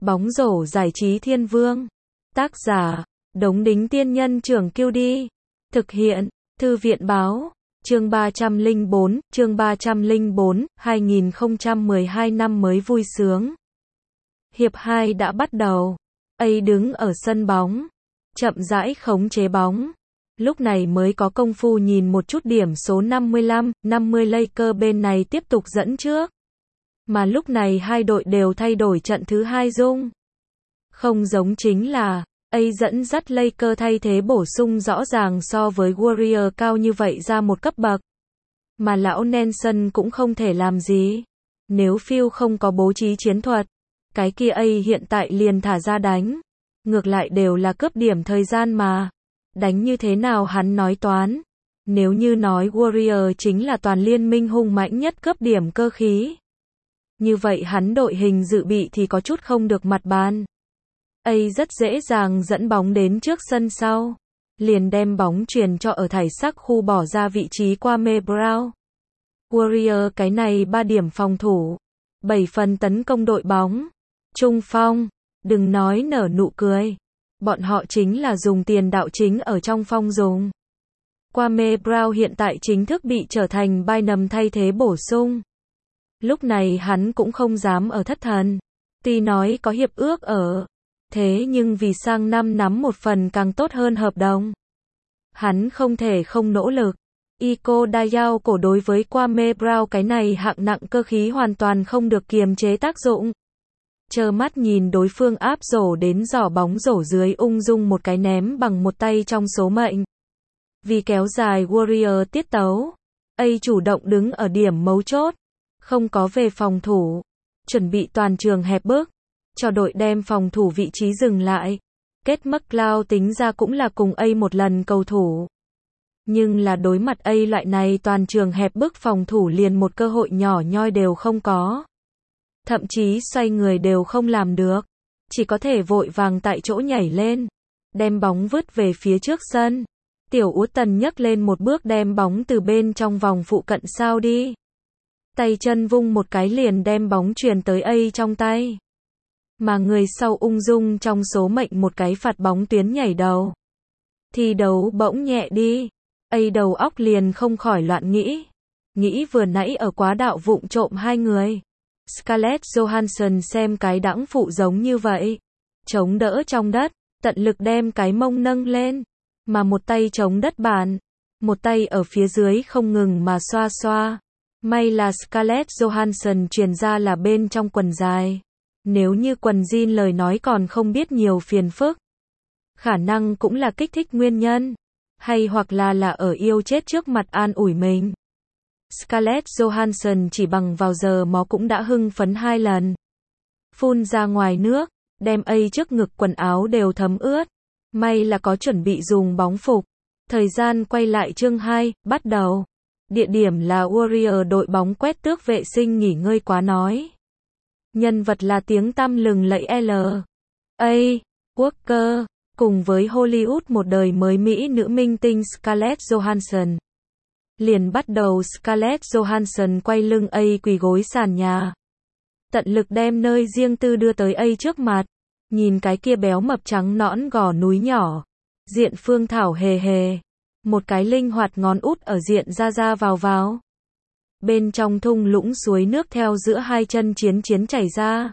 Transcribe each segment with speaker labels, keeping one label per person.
Speaker 1: Bóng rổ giải trí thiên vương. Tác giả, Đống Đính Tiên Nhân Trưởng Kiêu Đi. Thực hiện, Thư viện Báo. Chương 304, 2012 năm mới vui sướng. Hiệp 2 đã bắt đầu. A đứng ở sân bóng, chậm rãi khống chế bóng. Lúc này mới có công phu nhìn một chút điểm số 55-50 Lakers bên này tiếp tục dẫn trước. Mà lúc này hai đội đều thay đổi trận thứ hai dung. Không giống chính là, A dẫn dắt Lakers thay thế bổ sung rõ ràng so với Warrior cao như vậy ra một cấp bậc. Mà lão Nelson cũng không thể làm gì. Nếu Phil không có bố trí chiến thuật, cái kia A hiện tại liền thả ra đánh. Ngược lại đều là cướp điểm thời gian mà. Đánh như thế nào hắn nói toán. Nếu như nói Warrior chính là toàn liên minh hung mãnh nhất cướp điểm cơ khí. Như vậy hắn đội hình dự bị thì có chút không được mặt bàn. A rất dễ dàng dẫn bóng đến trước sân sau. Liền đem bóng truyền cho ở thải sắc khu bỏ ra vị trí Kwame Brown. Warrior cái này 3 điểm phòng thủ. 7 phần tấn công đội bóng. Trung phong. Đừng nói nở nụ cười. Bọn họ chính là dùng tiền đạo chính ở trong phong dùng. Kwame Brown hiện tại chính thức bị trở thành Bynum thay thế bổ sung. Lúc này hắn cũng không dám ở thất thần. Tuy nói có hiệp ước ở. Thế nhưng vì sang năm nắm một phần càng tốt hơn hợp đồng. Hắn không thể không nỗ lực. Iko Dayao cổ đối với Kwame Brown cái này hạng nặng cơ khí hoàn toàn không được kiềm chế tác dụng. Trơ mắt nhìn đối phương áp rổ đến giỏ bóng rổ dưới ung dung một cái ném bằng một tay trong số mệnh. Vì kéo dài Warrior tiết tấu, A chủ động đứng ở điểm mấu chốt, không có về phòng thủ, chuẩn bị toàn trường hẹp bước, cho đội đem phòng thủ vị trí dừng lại. Kết McCloud tính ra cũng là cùng A một lần cầu thủ. Nhưng là đối mặt A loại này toàn trường hẹp bước phòng thủ liền một cơ hội nhỏ nhoi đều không có. Thậm chí xoay người đều không làm được. Chỉ có thể vội vàng tại chỗ nhảy lên. Đem bóng vứt về phía trước sân. Tiểu Ú Tần nhấc lên một bước đem bóng từ bên trong vòng phụ cận sao đi. Tay chân vung một cái liền đem bóng truyền tới A trong tay. Mà người sau ung dung trong số mệnh một cái phạt bóng tuyến nhảy đầu. Thi đấu bỗng nhẹ đi. A đầu óc liền không khỏi loạn nghĩ. Nghĩ vừa nãy ở quá đạo vụng trộm hai người. Scarlett Johansson xem cái đãng phụ giống như vậy. Chống đỡ trong đất, tận lực đem cái mông nâng lên. Mà một tay chống đất bàn. Một tay ở phía dưới không ngừng mà xoa xoa. May là Scarlett Johansson truyền ra là bên trong quần dài. Nếu như quần jean lời nói còn không biết nhiều phiền phức. Khả năng cũng là kích thích nguyên nhân. Hay hoặc là ở yêu chết trước mặt an ủi mình. Scarlett Johansson chỉ bằng vào giờ mó cũng đã hưng phấn 2 lần. Phun ra ngoài nước, đem A trước ngực quần áo đều thấm ướt. May là có chuẩn bị dùng bóng phục. Thời gian quay lại chương 2, bắt đầu. Địa điểm là Warrior đội bóng quét tước vệ sinh nghỉ ngơi quá nói. Nhân vật là tiếng tăm lừng lẫy L.A. Walker, cùng với Hollywood một đời mới Mỹ nữ minh tinh Scarlett Johansson. Liền bắt đầu Scarlett Johansson quay lưng A quỳ gối sàn nhà. Tận lực đem nơi riêng tư đưa tới A trước mặt. Nhìn cái kia béo mập trắng nõn gò núi nhỏ. Diện phương thảo hề hề. Một cái linh hoạt ngón út ở diện ra vào. Bên trong thung lũng suối nước theo giữa hai chân chiến chảy ra.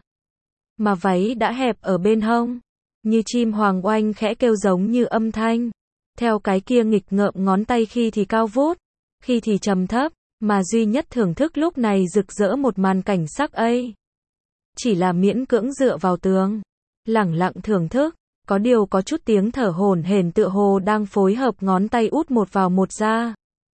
Speaker 1: Mà váy đã hẹp ở bên hông. Như chim hoàng oanh khẽ kêu giống như âm thanh. Theo cái kia nghịch ngợm ngón tay khi thì cao vút. Khi thì trầm thấp, mà duy nhất thưởng thức lúc này rực rỡ một màn cảnh sắc A. Chỉ là miễn cưỡng dựa vào tường. Lẳng lặng thưởng thức, có điều có chút tiếng thở hổn hển tựa hồ đang phối hợp ngón tay út một vào một ra.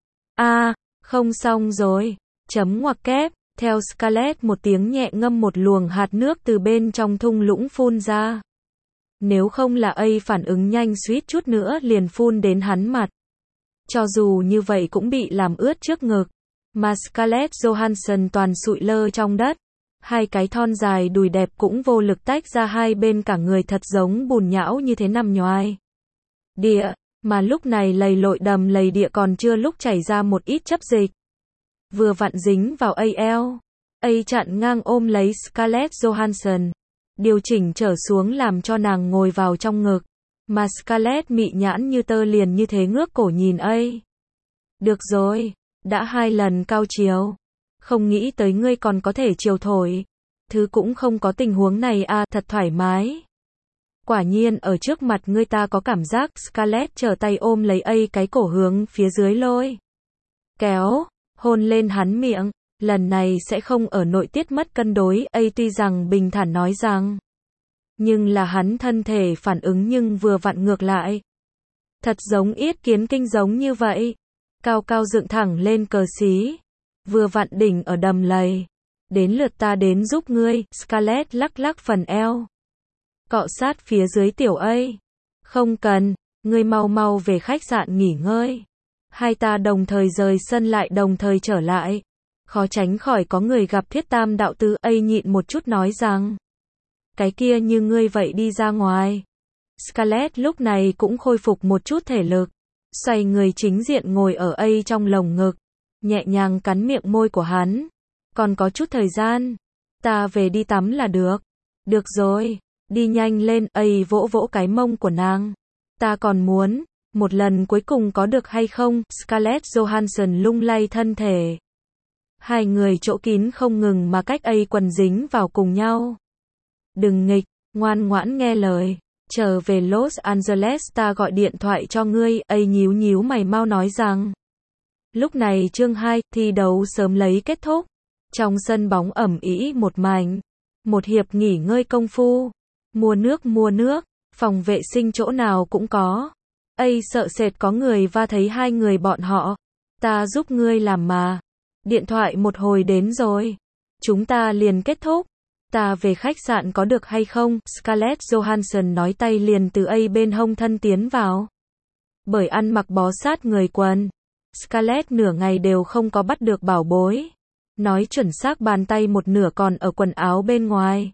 Speaker 1: Không xong rồi. Chấm ngoặc kép, theo Scarlett một tiếng nhẹ ngâm một luồng hạt nước từ bên trong thung lũng phun ra. Nếu không là A phản ứng nhanh suýt chút nữa liền phun đến hắn mặt. Cho dù như vậy cũng bị làm ướt trước ngực. Mà Scarlett Johansson toàn sụi lơ trong đất. Hai cái thon dài đùi đẹp cũng vô lực tách ra hai bên cả người thật giống bùn nhão như thế nằm nhoài. Địa, mà lúc này lầy lội đầm lầy địa còn chưa lúc chảy ra một ít chấp dịch. Vừa vặn dính vào AL. A chặn ngang ôm lấy Scarlett Johansson. điều chỉnh trở xuống làm cho nàng ngồi vào trong ngực. Mà Scarlett mị nhãn như tơ liền như thế ngước cổ nhìn ấy. Được rồi, đã 2 lần cao chiều. Không nghĩ tới ngươi còn có thể chiều thổi. Thứ cũng không có tình huống này à, thật thoải mái. Quả nhiên ở trước mặt ngươi ta có cảm giác. Scarlett trở tay ôm lấy ấy cái cổ hướng phía dưới lôi. Kéo, hôn lên hắn miệng. Lần này sẽ không ở nội tiết mất cân đối. Ấy tuy rằng bình thản nói rằng. Nhưng là hắn thân thể phản ứng nhưng vừa vặn ngược lại. Thật giống yết kiến kinh giống như vậy. Cao cao dựng thẳng lên cờ xí. Vừa vặn đỉnh ở đầm lầy. Đến lượt ta đến giúp ngươi. Scarlett lắc lắc phần eo. Cọ sát phía dưới tiểu ấy. Không cần, ngươi mau mau về khách sạn nghỉ ngơi. Hai ta đồng thời rời sân lại đồng thời trở lại. Khó tránh khỏi có người gặp Thiết Tam đạo tư. Ấy nhịn một chút nói rằng. Cái kia như ngươi vậy đi ra ngoài. Scarlett lúc này cũng khôi phục một chút thể lực. Xoay người chính diện ngồi ở ấy trong lồng ngực. Nhẹ nhàng cắn miệng môi của hắn. Còn có chút thời gian. Ta về đi tắm là được. Được rồi. Đi nhanh lên. Ấy vỗ vỗ cái mông của nàng. Ta còn muốn. Một lần cuối cùng có được hay không? Scarlett Johansson lung lay thân thể. Hai người chỗ kín không ngừng mà cách ấy quần dính vào cùng nhau. Đừng nghịch. Ngoan ngoãn nghe lời. Trở về Los Angeles ta gọi điện thoại cho ngươi. Ấy nhíu nhíu mày mau nói rằng. Lúc này chương 2, thi đấu sớm lấy kết thúc. Trong sân bóng ẩm ĩ một mảnh. Một hiệp nghỉ ngơi công phu. Mua nước. Phòng vệ sinh chỗ nào cũng có. Ây sợ sệt có người va thấy hai người bọn họ. Ta giúp ngươi làm mà. Điện thoại một hồi đến rồi. Chúng ta liền kết thúc. Ta về khách sạn có được hay không? Scarlett Johansson nói tay liền từ ấy bên hông thân tiến vào. Bởi ăn mặc bó sát người quần. Scarlett nửa ngày đều không có bắt được bảo bối. Nói chuẩn xác bàn tay một nửa còn ở quần áo bên ngoài.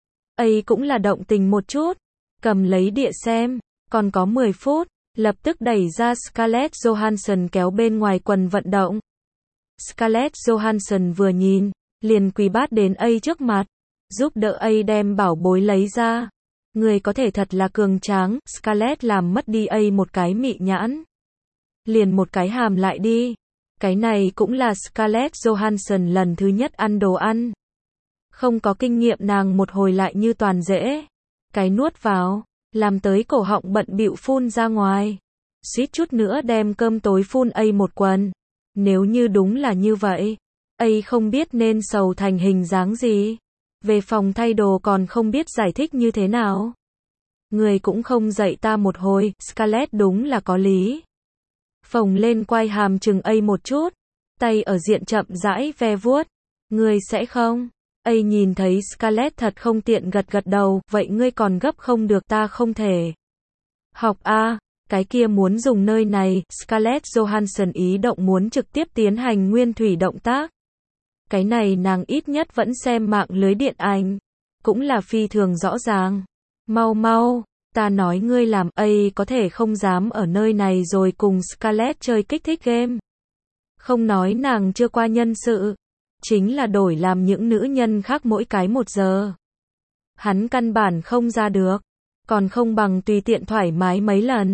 Speaker 1: Ấy cũng là động tình một chút. Cầm lấy đĩa xem. Còn có 10 phút. Lập tức đẩy ra Scarlett Johansson kéo bên ngoài quần vận động. Scarlett Johansson vừa nhìn. Liền quỳ bát đến ấy trước mặt. Giúp đỡ ấy đem bảo bối lấy ra. Người có thể thật là cường tráng. Scarlett làm mất đi ấy một cái mị nhãn. Liền một cái hàm lại đi. Cái này cũng là Scarlett Johansson lần thứ nhất ăn đồ ăn. Không có kinh nghiệm nàng một hồi lại như toàn dễ. Cái nuốt vào. Làm tới cổ họng bận bịu phun ra ngoài. Suýt chút nữa đem cơm tối phun ấy một quần. Nếu như đúng là như vậy. Ấy không biết nên sầu thành hình dáng gì. Về phòng thay đồ còn không biết giải thích như thế nào. Người cũng không dạy ta một hồi. Scarlett đúng là có lý. Phồng lên quai hàm chừng ấy một chút. Tay ở diện chậm rãi ve vuốt. Ngươi sẽ không? Ấy nhìn thấy Scarlett thật không tiện gật gật đầu. Vậy ngươi còn gấp không được ta không thể. Học a. Cái kia muốn dùng nơi này. Scarlett Johansson ý động muốn trực tiếp tiến hành nguyên thủy động tác. Cái này nàng ít nhất vẫn xem mạng lưới điện ảnh. Cũng là phi thường rõ ràng. Mau. Ta nói ngươi làm ấy có thể không dám ở nơi này rồi cùng Scarlett chơi kích thích game. Không nói nàng chưa qua nhân sự. Chính là đổi làm những nữ nhân khác mỗi cái 1 giờ. Hắn căn bản không ra được. Còn không bằng tùy tiện thoải mái mấy lần.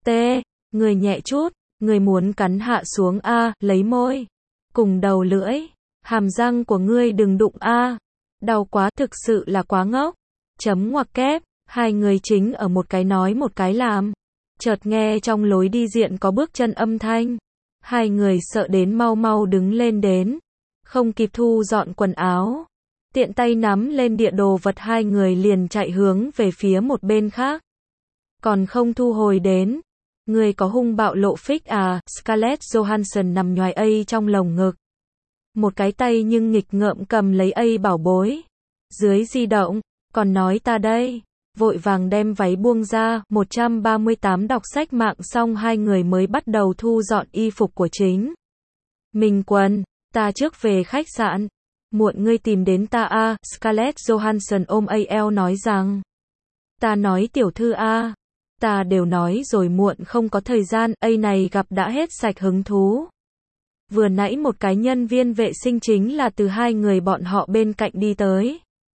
Speaker 1: Người nhẹ chút. Người muốn cắn hạ xuống a, lấy môi. Cùng đầu lưỡi. Hàm răng của ngươi đừng đụng a. Đau quá, thực sự là quá ngốc. Chấm ngoặc kép. Hai người chính ở một cái nói một cái làm. Chợt nghe trong lối đi diện có bước chân âm thanh. Hai người sợ đến mau đứng lên đến. Không kịp thu dọn quần áo. Tiện tay nắm lên địa đồ vật hai người liền chạy hướng về phía một bên khác. Còn không thu hồi đến. Người có hung bạo lộ phích à? Scarlett Johansson nằm nhoài ấy trong lồng ngực. Một cái tay nhưng nghịch ngợm cầm lấy ấy bảo bối. Dưới di động. Còn nói ta đây. Vội vàng đem váy buông ra. 138 đọc sách mạng xong hai người mới bắt đầu thu dọn y phục của chính mình quần. Ta trước về khách sạn. Muộn ngươi tìm đến ta a. Scarlett Johansson ôm eo nói rằng. Ta nói tiểu thư a. Ta đều nói rồi muộn không có thời gian. Này gặp đã hết sạch hứng thú. Vừa nãy một cái nhân viên vệ sinh chính là từ hai người bọn họ bên cạnh đi tới.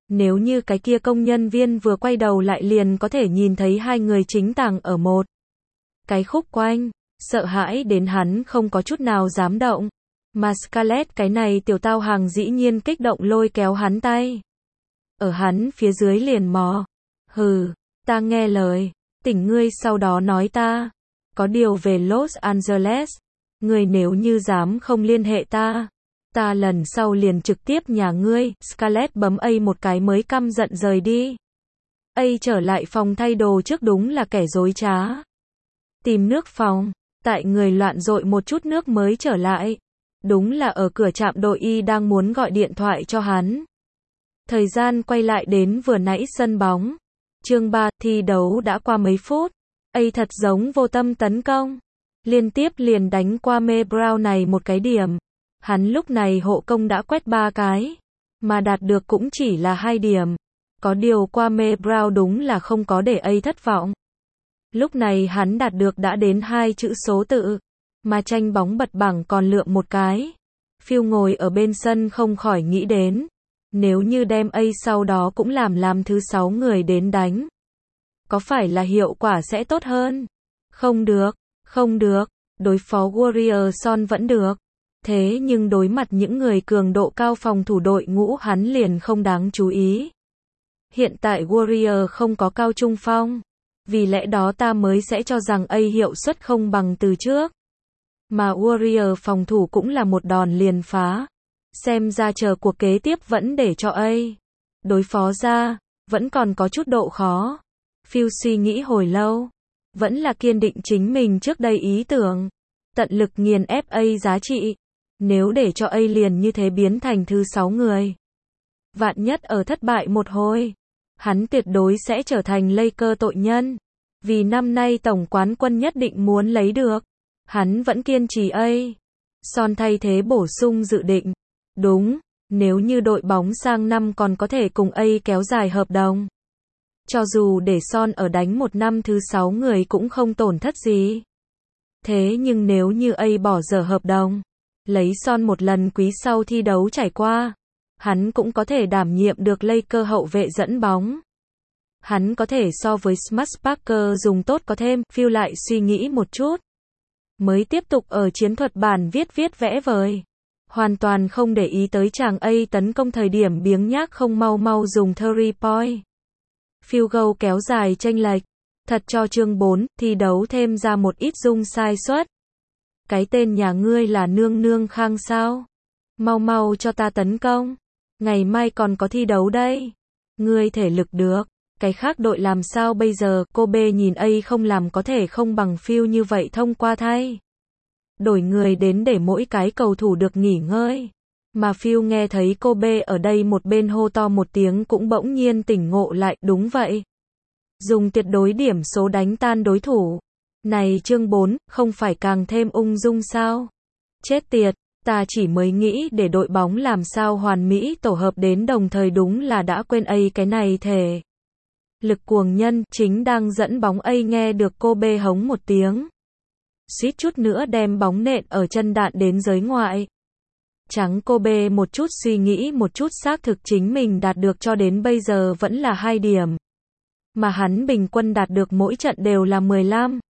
Speaker 1: Nếu như cái kia công nhân viên vừa quay đầu lại liền có thể nhìn thấy hai người chính tàng ở một cái khúc quanh, sợ hãi đến hắn không có chút nào dám động. Mà Scarlett cái này tiểu tao hàng dĩ nhiên kích động lôi kéo hắn tay. Ở hắn phía dưới liền mò. Hừ, ta nghe lời, tỉnh ngươi sau đó nói ta. Có điều về Los Angeles, ngươi nếu như dám không liên hệ ta, ta lần sau liền trực tiếp nhà ngươi. Scarlett bấm A một cái mới căm giận rời đi. A trở lại phòng thay đồ trước đúng là kẻ dối trá. Tìm nước phòng, tại người loạn rội một chút nước mới trở lại. Đúng là ở cửa trạm đội y đang muốn gọi điện thoại cho hắn. Thời gian quay lại đến vừa nãy sân bóng. Chương 3, thi đấu đã qua mấy phút. A thật giống vô tâm tấn công. Liên tiếp liền đánh qua Mê Brown này một cái điểm. Hắn lúc này hộ công đã quét 3 cái. Mà đạt được cũng chỉ là 2 điểm. Có điều qua Mê Brown đúng là không có để A thất vọng. Lúc này hắn đạt được đã đến 2 chữ số tự. Mà tranh bóng bật bảng còn lượm một cái. Phil ngồi ở bên sân không khỏi nghĩ đến. Nếu như đem A sau đó cũng làm thứ 6 người đến đánh. Có phải là hiệu quả sẽ tốt hơn? Không được. Đối phó Warrior Son vẫn được. Thế nhưng đối mặt những người cường độ cao phòng thủ đội ngũ hắn liền không đáng chú ý. Hiện tại Warrior không có cao trung phong. Vì lẽ đó ta mới sẽ cho rằng A hiệu suất không bằng từ trước. Mà Warrior phòng thủ cũng là một đòn liền phá. Xem ra chờ cuộc kế tiếp vẫn để cho A đối phó ra, vẫn còn có chút độ khó. Phil suy nghĩ hồi lâu, vẫn là kiên định chính mình trước đây ý tưởng, tận lực nghiền ép A giá trị. Nếu để cho A liền như thế biến thành thứ 6 người, vạn nhất ở thất bại một hồi, hắn tuyệt đối sẽ trở thành Lakers tội nhân. Vì năm nay tổng quán quân nhất định muốn lấy được, hắn vẫn kiên trì A. Son thay thế bổ sung dự định. Đúng, nếu như đội bóng sang năm còn có thể cùng A kéo dài hợp đồng. Cho dù để Son ở đánh một năm thứ 6 người cũng không tổn thất gì. Thế nhưng nếu như A bỏ dở hợp đồng, lấy Son một lần quý sau thi đấu trải qua, hắn cũng có thể đảm nhiệm được Lakers hậu vệ dẫn bóng. Hắn có thể so với Smuts Parker dùng tốt có thêm. Phil lại suy nghĩ một chút. Mới tiếp tục ở chiến thuật bản viết vẽ vời. Hoàn toàn không để ý tới chàng A tấn công thời điểm biếng nhác không mau dùng 3 point. Field goal kéo dài chênh lệch. Thật cho chương 4, thi đấu thêm ra một ít dung sai suất. Cái tên nhà ngươi là Nương Khang sao? Mau cho ta tấn công. Ngày mai còn có thi đấu đây. Ngươi thể lực được. Cái khác đội làm sao bây giờ? Kobe nhìn A không làm có thể không bằng Phil như vậy thông qua thay. Đổi người đến để mỗi cái cầu thủ được nghỉ ngơi. Mà Phil nghe thấy Kobe ở đây một bên hô to một tiếng cũng bỗng nhiên tỉnh ngộ lại. Đúng vậy. Dùng tuyệt đối điểm số đánh tan đối thủ. Này chương 4, không phải càng thêm ung dung sao? Chết tiệt, ta chỉ mới nghĩ để đội bóng làm sao hoàn mỹ tổ hợp đến đồng thời đúng là đã quên A cái này thể. Lực cuồng nhân chính đang dẫn bóng A nghe được Kobe hống một tiếng. Suýt chút nữa đem bóng nện ở chân đạn đến giới ngoại. Trắng Kobe một chút suy nghĩ một chút xác thực chính mình đạt được cho đến bây giờ vẫn là 2 điểm. Mà hắn bình quân đạt được mỗi trận đều là 15.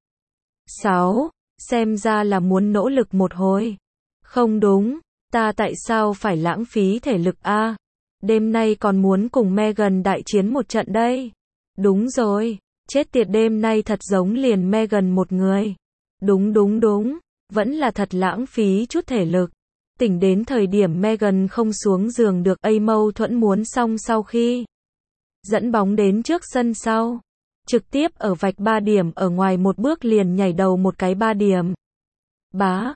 Speaker 1: 6. Xem ra là muốn nỗ lực một hồi. Không đúng, ta tại sao phải lãng phí thể lực a? Đêm nay còn muốn cùng Megan đại chiến một trận đây. Đúng rồi, chết tiệt đêm nay thật giống liền Megan một người. Đúng, vẫn là thật lãng phí chút thể lực. Tỉnh đến thời điểm Megan không xuống giường được A mâu thuẫn muốn xong sau khi dẫn bóng đến trước sân sau. Trực tiếp ở vạch 3 điểm ở ngoài một bước liền nhảy đầu một cái 3 điểm. Bá,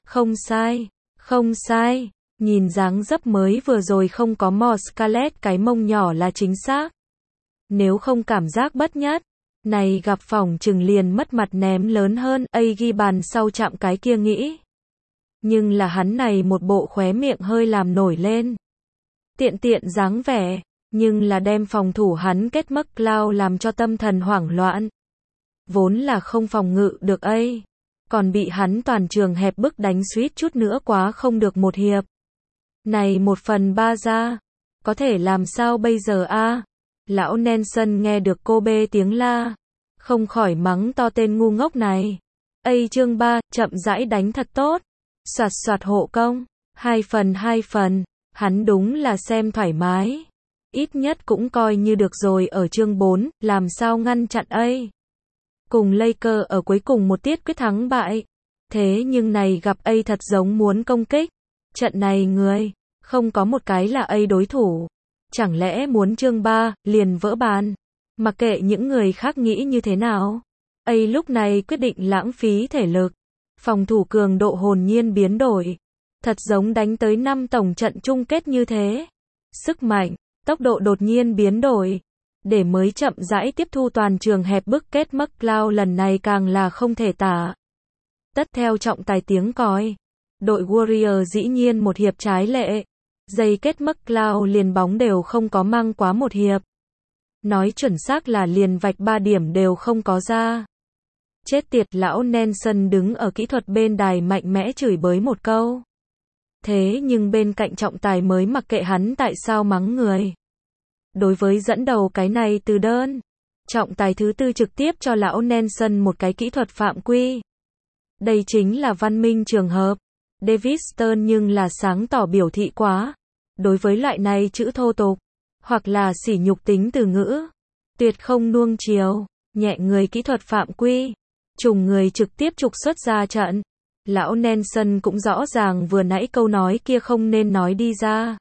Speaker 1: không sai. Nhìn dáng dấp mới vừa rồi không có mò Scarlett cái mông nhỏ là chính xác. Nếu không cảm giác bất nhất, này gặp phỏng chừng liền mất mặt ném lớn hơn. A ghi bàn sau chạm cái kia nghĩ. Nhưng là hắn này một bộ khóe miệng hơi làm nổi lên. Tiện dáng vẻ, nhưng là đem phòng thủ hắn kết McCloud làm cho tâm thần hoảng loạn. Vốn là không phòng ngự được A, còn bị hắn toàn trường hẹp bức đánh suýt chút nữa quá không được một hiệp. Này 1/3 ra, có thể làm sao bây giờ a? Lão Nelson nghe được cô bê tiếng la, không khỏi mắng to tên ngu ngốc này. Chương 3, chậm rãi đánh thật tốt. Soạt soạt hộ công. 2 phần, hắn đúng là xem thoải mái. Ít nhất cũng coi như được rồi. Ở chương 4, làm sao ngăn chặn cùng Lakers ở cuối cùng một tiết quyết thắng bại. Thế nhưng này gặp thật giống muốn công kích. Trận này người, không có một cái là đối thủ. Chẳng lẽ muốn chương 3, liền vỡ bàn. Mặc kệ những người khác nghĩ như thế nào. Lúc này quyết định lãng phí thể lực. Phòng thủ cường độ hồn nhiên biến đổi. Thật giống đánh tới 5 tổng trận chung kết như thế. Sức mạnh, tốc độ đột nhiên biến đổi. Để mới chậm rãi tiếp thu toàn trường hẹp bức kết McCloud lần này càng là không thể tả. Tất theo trọng tài tiếng còi. Đội Warrior dĩ nhiên một hiệp trái lệ. Giây kết McCloud liền bóng đều không có mang quá một hiệp. Nói chuẩn xác là liền vạch 3 điểm đều không có ra. Chết tiệt, lão Nelson đứng ở kỹ thuật bên đài mạnh mẽ chửi bới một câu. Thế nhưng bên cạnh trọng tài mới mặc kệ hắn tại sao mắng người. Đối với dẫn đầu cái này từ đơn, trọng tài thứ tư trực tiếp cho lão Nelson một cái kỹ thuật phạm quy. Đây chính là văn minh trường hợp. David Stern nhưng là sáng tỏ biểu thị quá. Đối với loại này chữ thô tục, hoặc là sỉ nhục tính từ ngữ, tuyệt không nuông chiều, nhẹ người kỹ thuật phạm quy. Trùng người trực tiếp trục xuất ra trận. Lão Nelson cũng rõ ràng vừa nãy câu nói kia không nên nói đi ra.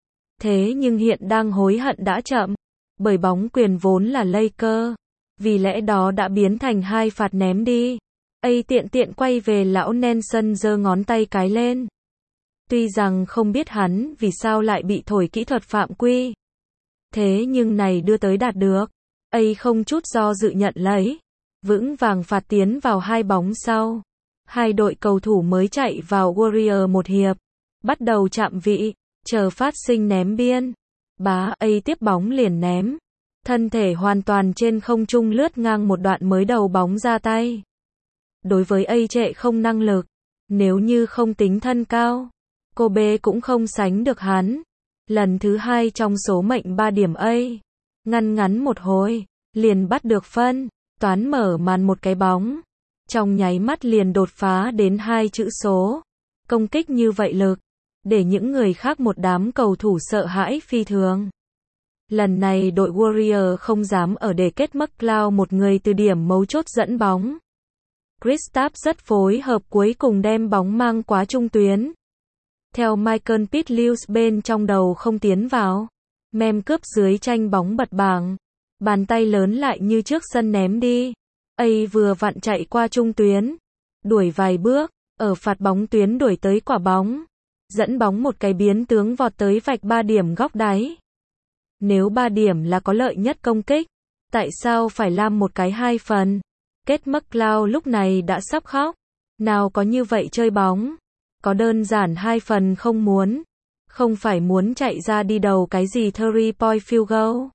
Speaker 1: Thế nhưng hiện đang hối hận đã chậm. Bởi bóng quyền vốn là Lakers. Vì lẽ đó đã biến thành 2 phạt ném đi. Tiện tiện quay về lão Nelson giơ ngón tay cái lên. Tuy rằng không biết hắn vì sao lại bị thổi kỹ thuật phạm quy. Thế nhưng này đưa tới đạt được. Không chút do dự nhận lấy. Vững vàng phạt tiến vào 2 bóng sau. 2 đội cầu thủ mới chạy vào Warrior một hiệp. Bắt đầu chạm vị, chờ phát sinh ném biên. Tiếp bóng liền ném. Thân thể hoàn toàn trên không trung lướt ngang một đoạn mới đầu bóng ra tay. Đối với trệ không năng lực. Nếu như không tính thân cao, cô bé cũng không sánh được hắn. Lần thứ 2 trong số mệnh 3 điểm ngăn ngắn một hồi, liền bắt được phân. Toán mở màn một cái bóng. Trong nháy mắt liền đột phá đến 2 chữ số. Công kích như vậy lực. Để những người khác một đám cầu thủ sợ hãi phi thường. Lần này đội Warrior không dám ở để kết McCloud một người từ điểm mấu chốt dẫn bóng. Kristaps rất phối hợp cuối cùng đem bóng mang quá trung tuyến. Theo Michael Pitlius bên trong đầu không tiến vào. Mem cướp dưới tranh bóng bật bảng. Bàn tay lớn lại như trước sân ném đi. Vừa vặn chạy qua trung tuyến. Đuổi vài bước. Ở phạt bóng tuyến đuổi tới quả bóng. Dẫn bóng một cái biến tướng vọt tới vạch 3 điểm góc đáy. Nếu 3 điểm là có lợi nhất công kích. Tại sao phải làm một cái 2 phần? Kết McCloud lúc này đã sắp khóc. Nào có như vậy chơi bóng. Có đơn giản 2 phần không muốn. Không phải muốn chạy ra đi đầu cái gì 3-point field goal.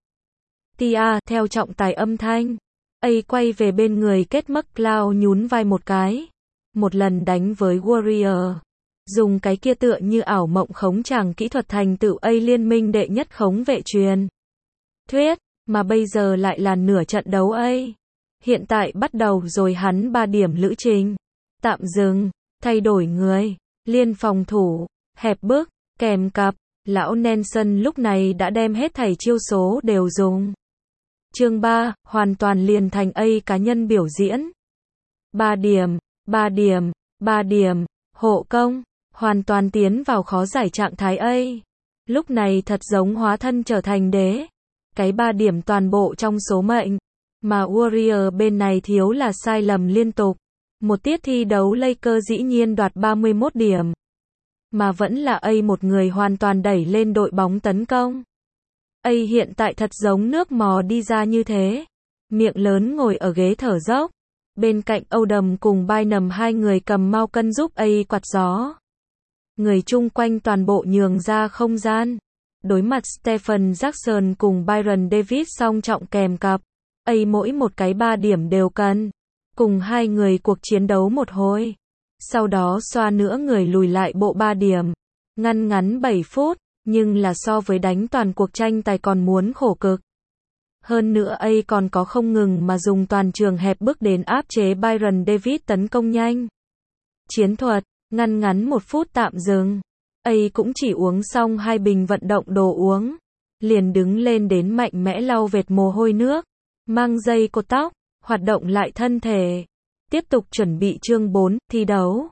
Speaker 1: Theo trọng tài âm thanh. Quay về bên người kết McCloud nhún vai một cái. Một lần đánh với Warrior. Dùng cái kia tựa như ảo mộng khống chàng kỹ thuật thành tựu liên minh đệ nhất khống vệ truyền thuyết. Mà bây giờ lại là nửa trận đấu Hiện tại bắt đầu rồi hắn 3 điểm lữ trình. Tạm dừng. Thay đổi người. Liên phòng thủ. Hẹp bước. Kèm cặp. Lão Nelson lúc này đã đem hết thảy chiêu số đều dùng. Chương 3, hoàn toàn liền thành cá nhân biểu diễn. 3 điểm, 3 điểm, 3 điểm, hộ công, hoàn toàn tiến vào khó giải trạng thái Lúc này thật giống hóa thân trở thành đế. Cái 3 điểm toàn bộ trong số mệnh. Mà Warrior bên này thiếu là sai lầm liên tục. Một tiết thi đấu Lakers dĩ nhiên đoạt 31 điểm. Mà vẫn là một người hoàn toàn đẩy lên đội bóng tấn công. Hiện tại thật giống nước mò đi ra như thế. Miệng lớn ngồi ở ghế thở dốc. Bên cạnh Odom cùng Bynum 2 người cầm mao cân giúp quạt gió. Người chung quanh toàn bộ nhường ra không gian. Đối mặt Stephen Jackson cùng Byron Davis song trọng kèm cặp. Mỗi một cái 3 điểm đều cần. Cùng 2 người cuộc chiến đấu một hồi. Sau đó xoa nữa người lùi lại bộ 3 điểm. Ngăn ngắn 7 phút. Nhưng là so với đánh toàn cuộc tranh tài còn muốn khổ cực. Hơn nữa ấy còn có không ngừng mà dùng toàn trường hẹp bước đến áp chế Byron Davis tấn công nhanh. Chiến thuật, ngăn ngắn 1 phút tạm dừng. ấy cũng chỉ uống xong 2 bình vận động đồ uống. Liền đứng lên đến mạnh mẽ lau vệt mồ hôi nước. Mang dây cột tóc, hoạt động lại thân thể. Tiếp tục chuẩn bị chương 4, thi đấu.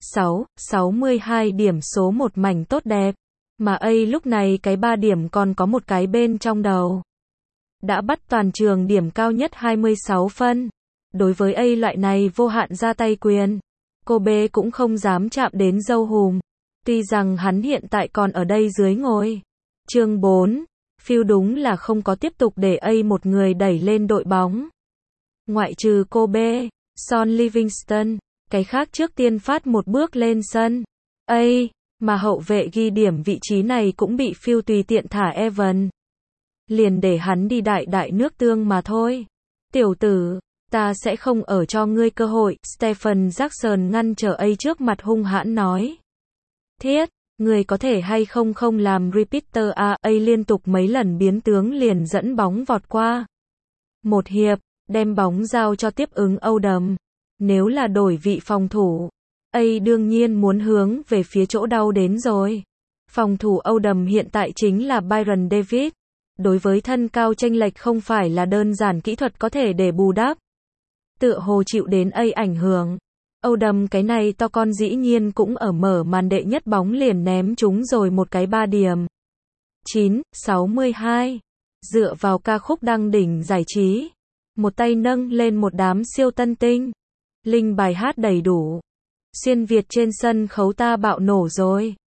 Speaker 1: 62 điểm số một mảnh tốt đẹp. Mà ấy lúc này cái 3 điểm còn có một cái bên trong đầu. Đã bắt toàn trường điểm cao nhất 26 phân. Đối với ấy loại này vô hạn ra tay quyền, Kobe cũng không dám chạm đến dâu hùm. Tuy rằng hắn hiện tại còn ở đây dưới ngồi. Chương 4. Phil đúng là không có tiếp tục để ấy một người đẩy lên đội bóng. Ngoại trừ Kobe, Son Livingston, cái khác trước tiên phát một bước lên sân. Mà hậu vệ ghi điểm vị trí này cũng bị Phil tùy tiện thả Evan. Liền để hắn đi đại nước tương mà thôi. Tiểu tử, ta sẽ không ở cho ngươi cơ hội, Stephen Jackson ngăn trở ấy trước mặt hung hãn nói. Thiết, ngươi có thể hay không làm repeater ấy liên tục mấy lần biến tướng liền dẫn bóng vọt qua. Một hiệp, đem bóng giao cho tiếp ứng Odom. Nếu là đổi vị phòng thủ, ấy đương nhiên muốn hướng về phía chỗ đau đến rồi. Phòng thủ Odom hiện tại chính là Byron Davis. Đối với thân cao chênh lệch không phải là đơn giản kỹ thuật có thể để bù đắp. Tựa hồ chịu đến ấy ảnh hưởng. Odom cái này to con dĩ nhiên cũng ở mở màn đệ nhất bóng liền ném trúng rồi một cái 3 điểm. 62. Dựa vào ca khúc đăng đỉnh giải trí. Một tay nâng lên một đám siêu tân tinh. Linh bài hát đầy đủ. Xuyên Việt trên sân khấu ta bạo nổ rồi.